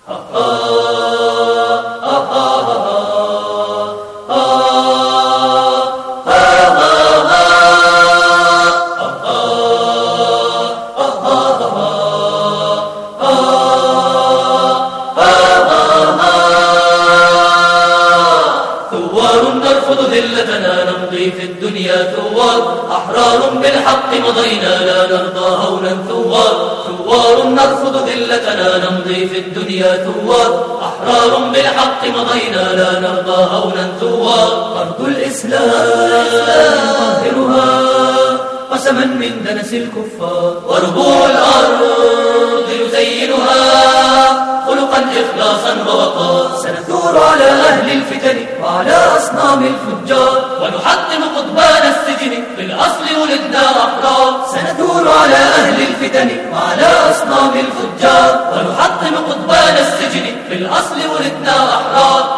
نرفض ذلتنا نمضي في الدنيا ثوار، أحرار بالحق مضينا لا نرضى هونا ثوار نرفض ذلتنا نمضي في الدنيا ثوار، أحرار بالحق مضينا لا نرضى هونا ثوار. أرض الإسلام نطهرها قسما من دنس الكفار، وربوع الأرض نزينها خلقا إخلاصا ووقار. سنثور على أهل الفتن وعلى أصنام الفجار، ونحطم قضبان السجن في الأصل ولدنا أحرار. سنثور على أهل الفتن وعلى أصنام الفجار، ونحطم قضبان السجن في الأصل ولدنا أحرار.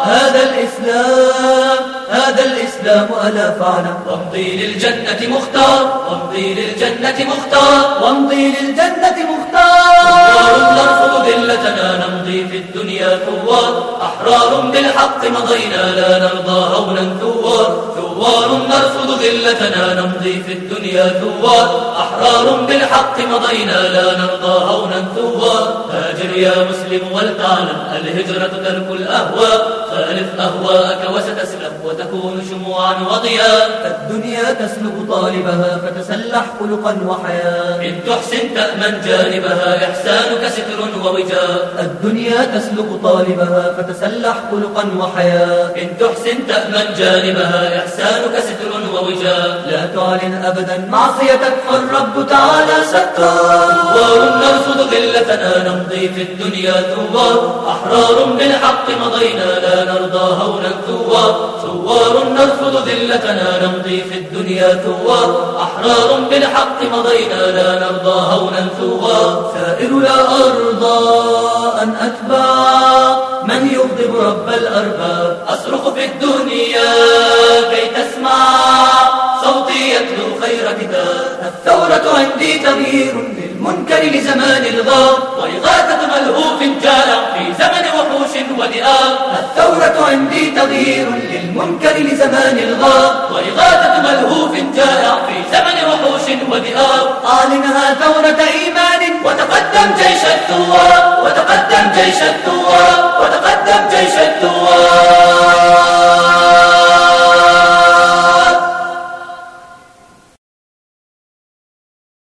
هذا الإسلام ألا فعنا، وامضي للجنة مختار، وامضي للجنة مختار، وامضي للجنة مختار. نرفض ذلتنا نمضي في الدنيا ثوار، أحرار بالحق مضينا لا نرضى هونا ثوار نرفض ذلتنا نمضي في الدنيا ثوار، أحرار بالحق مضينا لا نرضى هونا ثوار. هاجر يا مسلم ولتعلم الهجرة ترك الأهواء، خالف أهواءك وستسلم وتكون شموعا وضياء. الدنيا تسلب طالبها فتسلح خلقا وحياة، إن تحسن تأمن جانبها إحسانك ستر ووجاء. الدنيا تسلب طالبها فتسلح خلقا وحياة، إن تحسن تأمن جانبها إحسانك ستر ووجاء. لا تعلن أبدا معصيتك فالرب تعالى ستار. نرفض ذلتنا نمضي في الدنيا ثوار، أحرار بالحق مضينا لا نرضى هونا ثوار نرفض ذلتنا نمضي في الدنيا ثوار، أحرار بالحق مضينا لا نرضى هونا ثوار. ثائر لا أرضى أن أتبع من يغضب رب الأرباب، أصرخ في الدنيا كي تسمع صوتي يتلو خير كتاب. الثورة عندي تغيير للمنكر لزمان الغاب، وإغاثة ملهوف جائع في زمن وحوش وذئاب. الثورة عندي تغيير للمنكر لزمان الغاب، وإغاثة ملهوف جائع في زمن وحوش وذئاب. أعلنها ثورة إيمان وتقدم جيش الثوار، وتقدم جيش الثوار.